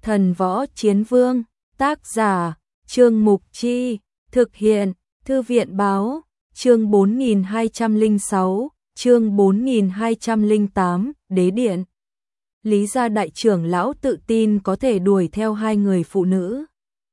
Thần Võ Chiến Vương, tác giả, Trương Mục Chi, thực hiện, Thư viện Báo, chương 4206, chương 4208, Đế Điện. Lý gia đại trưởng lão tự tin có thể đuổi theo hai người phụ nữ.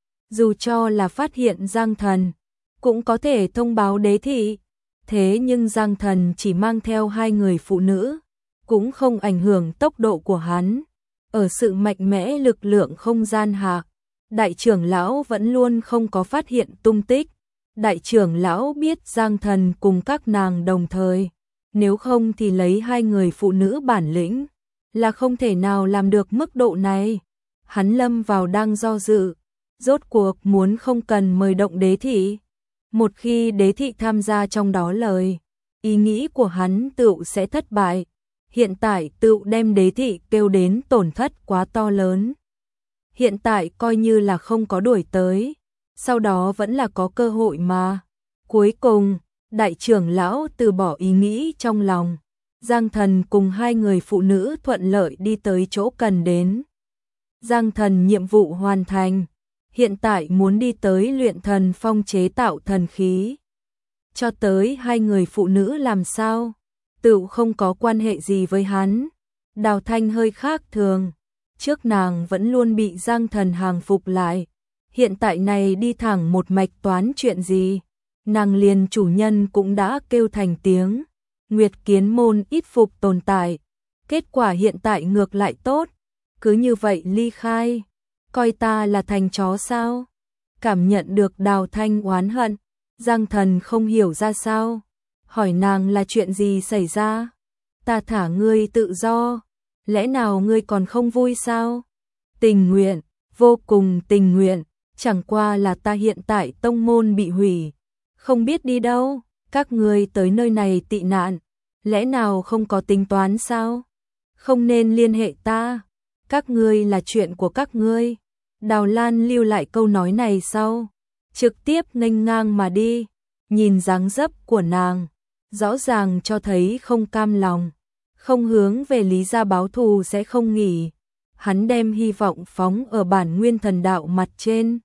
Dù cho là phát hiện Giang Thần, cũng có thể thông báo đế thị. Thế nhưng Giang Thần chỉ mang theo hai người phụ nữ, cũng không ảnh hưởng tốc độ của hắn. Ở sự mạnh mẽ lực lượng không gian hạ, đại trưởng lão vẫn luôn không có phát hiện tung tích. Đại trưởng lão biết Giang Thần cùng các nàng đồng thời, nếu không thì lấy hai người phụ nữ bản lĩnh, là không thể nào làm được mức độ này. Hắn lâm vào đang do dự, rốt cuộc muốn không cần mời động đế thị. Một khi đế thị tham gia trong đó lời, ý nghĩ của hắn tựu sẽ thất bại. Hiện tại tựu đem đế thị kêu đến tổn thất quá to lớn. Hiện tại coi như là không có đuổi tới, sau đó vẫn là có cơ hội mà. Cuối cùng, đại trưởng lão từ bỏ ý nghĩ trong lòng. Giang Thần cùng hai người phụ nữ thuận lợi đi tới chỗ cần đến. Giang Thần nhiệm vụ hoàn thành, hiện tại muốn đi tới Luyện Thần Phong chế tạo thần khí. Cho tới hai người phụ nữ làm sao, tựu không có quan hệ gì với hắn. Đào Thanh hơi khác thường, trước nàng vẫn luôn bị Giang Thần hàng phục lại. Hiện tại này đi thẳng một mạch toán chuyện gì, nàng liền chủ nhân cũng đã kêu thành tiếng. Nguyệt Kiến Môn ít phục tồn tại, kết quả hiện tại ngược lại tốt, cứ như vậy ly khai, coi ta là thành chó sao? Cảm nhận được Đào Thanh oán hận, Giang Thần không hiểu ra sao, hỏi nàng là chuyện gì xảy ra? Ta thả ngươi tự do, lẽ nào ngươi còn không vui sao? Tình nguyện, vô cùng tình nguyện, chẳng qua là ta hiện tại tông môn bị hủy, không biết đi đâu, các ngươi tới nơi này tị nạn, lẽ nào không có tính toán sao? Không nên liên hệ ta, các ngươi là chuyện của các ngươi. Đào Lan lưu lại câu nói này sau, trực tiếp nghênh ngang mà đi, nhìn dáng dấp của nàng, rõ ràng cho thấy không cam lòng, không hướng về Lý gia báo thù sẽ không nghỉ. Hắn đem hy vọng phóng ở bản nguyên thần đạo mặt trên.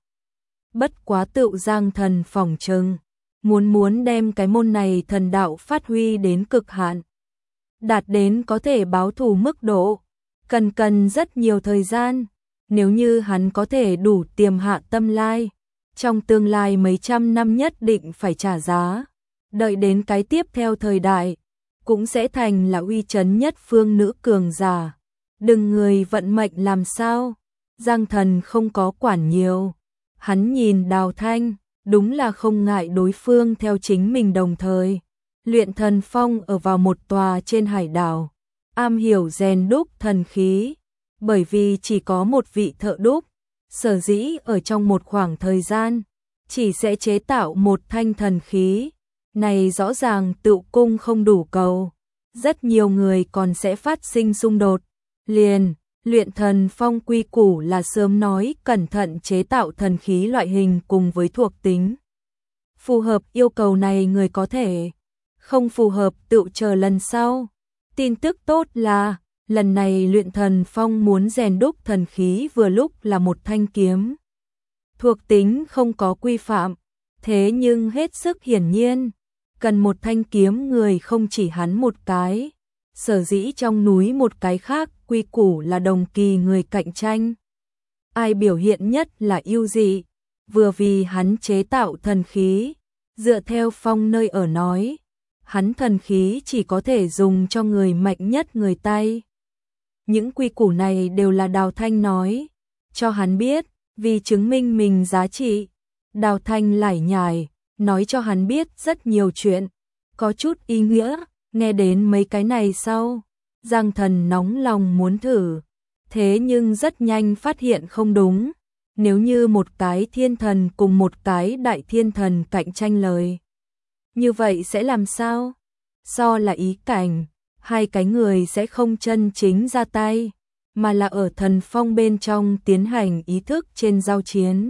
Bất quá tựu Giang Thần phỏng chừng, muốn đem cái môn này thần đạo phát huy đến cực hạn, đạt đến có thể báo thù mức độ, cần rất nhiều thời gian. Nếu như hắn có thể đủ tiềm hạ tâm lai, trong tương lai mấy trăm năm nhất định phải trả giá. Đợi đến cái tiếp theo thời đại, cũng sẽ thành là uy chấn nhất phương nữ cường giả. Đừng người vận mệnh làm sao, Giang Thần không có quản nhiều. Hắn nhìn Đào Thanh, đúng là không ngại đối phương theo chính mình đồng thời. Luyện Thần Phong ở vào một tòa trên hải đảo, am hiểu rèn đúc thần khí. Bởi vì chỉ có một vị thợ đúc, sở dĩ ở trong một khoảng thời gian, chỉ sẽ chế tạo một thanh thần khí. Này rõ ràng tựu cung không đủ cầu, rất nhiều người còn sẽ phát sinh xung đột. Liền, Luyện Thần Phong quy củ là sớm nói cẩn thận chế tạo thần khí loại hình cùng với thuộc tính. Phù hợp yêu cầu này người có thể, không phù hợp tựu chờ lần sau. Tin tức tốt là, lần này Luyện Thần Phong muốn rèn đúc thần khí vừa lúc là một thanh kiếm. Thuộc tính không có quy phạm, thế nhưng hết sức hiển nhiên, cần một thanh kiếm người không chỉ hắn một cái. Sở dĩ trong núi một cái khác quy củ là đồng kỳ người cạnh tranh. Ai biểu hiện nhất là ưu dị, vừa vì hắn chế tạo thần khí, dựa theo Phong nơi ở nói, hắn thần khí chỉ có thể dùng cho người mạnh nhất người tay. Những quy củ này đều là Đào Thanh nói, cho hắn biết, vì chứng minh mình giá trị. Đào Thanh lải nhải, nói cho hắn biết rất nhiều chuyện, có chút ý nghĩa. Nghe đến mấy cái này sau, Giang Thần nóng lòng muốn thử, thế nhưng rất nhanh phát hiện không đúng. Nếu như một cái thiên thần cùng một cái đại thiên thần cạnh tranh lời, như vậy sẽ làm sao? So là ý cảnh, hai cái người sẽ không chân chính ra tay, mà là ở thần phong bên trong tiến hành ý thức trên giao chiến.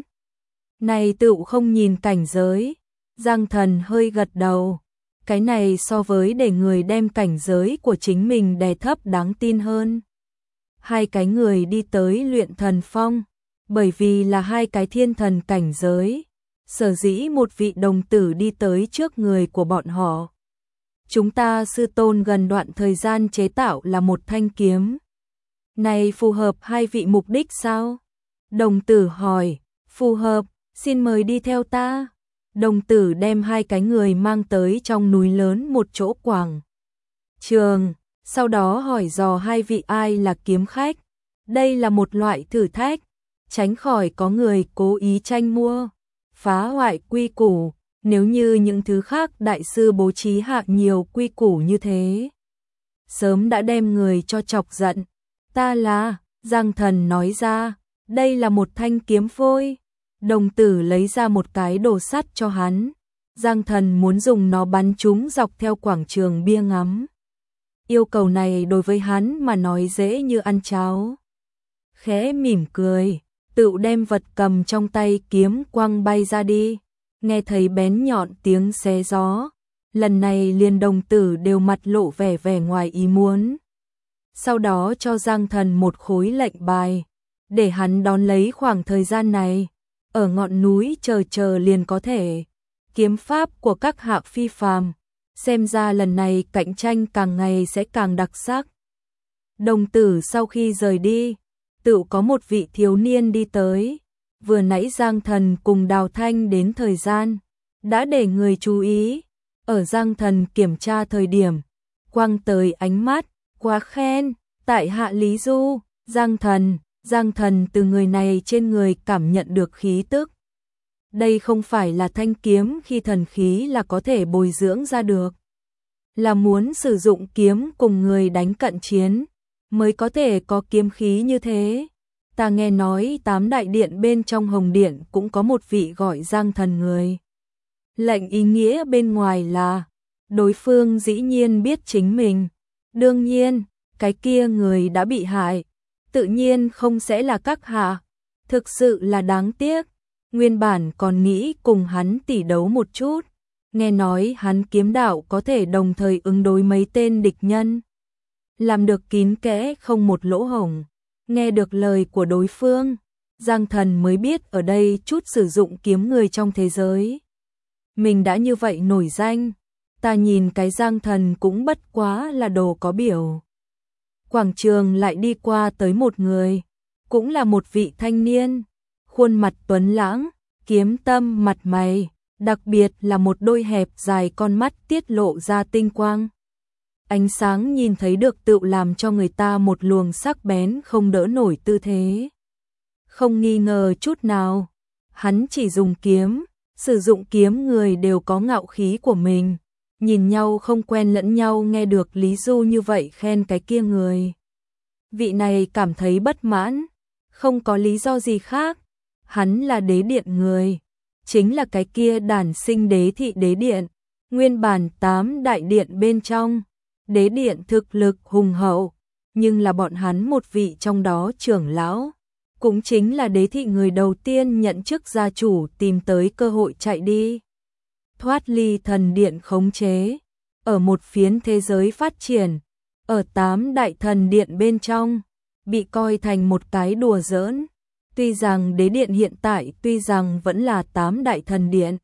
Này tựu không nhìn cảnh giới, Giang Thần hơi gật đầu. Cái này so với để người đem cảnh giới của chính mình đè thấp đáng tin hơn. hai cái người đi tới luyện thần phong, bởi vì là hai cái thiên thần cảnh giới, sở dĩ một vị đồng tử đi tới trước người của bọn họ. Chúng ta sư tôn gần đoạn thời gian chế tạo là một thanh kiếm. Này phù hợp hai vị mục đích sao? Đồng tử hỏi, phù hợp, xin mời đi theo ta. Đồng tử đem hai cái người mang tới trong núi lớn một chỗ quảng trường, sau đó hỏi dò hai vị ai là kiếm khách. Đây là một loại thử thách, tránh khỏi có người cố ý tranh mua, phá hoại quy củ. Nếu như những thứ khác đại sư bố trí hạ nhiều quy củ như thế, sớm đã đem người cho chọc giận. Ta là, Giang Thần nói ra, đây là một thanh kiếm phôi. Đồng tử lấy ra một cái đồ sắt cho hắn. Giang Thần muốn dùng nó bắn chúng dọc theo quảng trường bia ngắm. Yêu cầu này đối với hắn mà nói dễ như ăn cháo. Khẽ mỉm cười, tự đem vật cầm trong tay kiếm quăng bay ra đi. Nghe thấy bén nhọn tiếng xé gió, lần này liền đồng tử đều mặt lộ vẻ ngoài ý muốn. Sau đó cho Giang Thần một khối lệnh bài, để hắn đón lấy khoảng thời gian này, ở ngọn núi chờ liền có thể. Kiếm pháp của các hạ phi phàm, xem ra lần này cạnh tranh càng ngày sẽ càng đặc sắc. Đồng tử sau khi rời đi, tự có một vị thiếu niên đi tới. Vừa nãy Giang Thần cùng Đào Thanh đến thời gian, đã để người chú ý. Ở Giang Thần kiểm tra thời điểm, quăng tới ánh mắt, quá khen, tại hạ Lý Du. Giang Thần từ người này trên người cảm nhận được khí tức. Đây không phải là thanh kiếm khi thần khí là có thể bồi dưỡng ra được. Là muốn sử dụng kiếm cùng người đánh cận chiến, mới có thể có kiếm khí như thế. Ta nghe nói 8 đại điện bên trong Hồng Điện cũng có một vị gọi Giang Thần người. Lệnh ý nghĩa bên ngoài là, đối phương dĩ nhiên biết chính mình. Đương nhiên, cái kia người đã bị hại, tự nhiên không sẽ là các hạ. Thực sự là đáng tiếc, nguyên bản còn nghĩ cùng hắn tỉ đấu một chút. Nghe nói hắn kiếm đạo có thể đồng thời ứng đối mấy tên địch nhân. Làm được kín kẽ không một lỗ hổng. Nghe được lời của đối phương, Giang Thần mới biết ở đây chút sử dụng kiếm người trong thế giới. Mình đã như vậy nổi danh, ta nhìn cái Giang Thần cũng bất quá là đồ có biểu. Quảng trường lại đi qua tới một người, cũng là một vị thanh niên, khuôn mặt tuấn lãng, kiếm tâm mặt mày, đặc biệt là một đôi hẹp dài con mắt tiết lộ ra tinh quang. Ánh sáng nhìn thấy được tự làm cho người ta một luồng sắc bén không đỡ nổi tư thế. Không nghi ngờ chút nào, hắn chỉ dùng kiếm, sử dụng kiếm người đều có ngạo khí của mình. Nhìn nhau không quen lẫn nhau nghe được Lý Du như vậy khen cái kia người. Vị này cảm thấy bất mãn, không có lý do gì khác. Hắn là đế điện người, chính là cái kia đản sinh đế thị đế điện, nguyên bản 8 đại điện bên trong. Đế điện thực lực hùng hậu, nhưng là bọn hắn một vị trong đó trưởng lão, cũng chính là đế thị người đầu tiên nhận chức gia chủ tìm tới cơ hội chạy đi. Thoát ly thần điện khống chế, ở một phiến thế giới phát triển, ở 8 đại thần điện bên trong, bị coi thành một cái đùa giỡn. Tuy rằng đế điện hiện tại tuy rằng vẫn là 8 đại thần điện,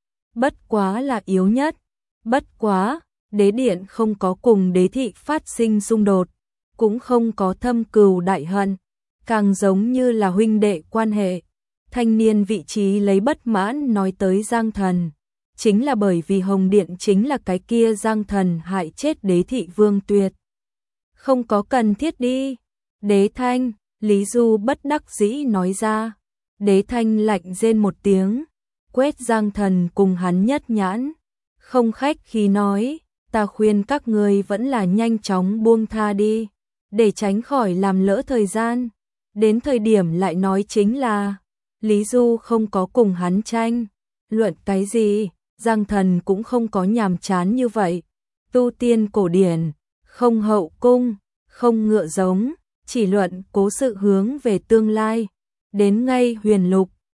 bất quá là yếu nhất, bất quá đế điện không có cùng đế thị phát sinh xung đột, cũng không có thâm cừu đại hận, càng giống như là huynh đệ quan hệ. Thanh niên vị trí lấy bất mãn nói tới Giang Thần, chính là bởi vì Hồng Điện chính là cái kia Giang Thần hại chết đế thị Vương Tuyệt. Không có cần thiết đi. Đế Thanh, Lý Du bất đắc dĩ nói ra. Đế Thanh lạnh rên một tiếng, quét Giang Thần cùng hắn nhất nhãn, không khách khí nói, ta khuyên các người vẫn là nhanh chóng buông tha đi, để tránh khỏi làm lỡ thời gian. Đến thời điểm lại nói chính là, Lý Du không có cùng hắn tranh, luận cái gì, Giang Thần cũng không có nhàm chán như vậy. Tu tiên cổ điển, không hậu cung, không ngựa giống, chỉ luận cố sự hướng về tương lai. Đến ngay huyền lục,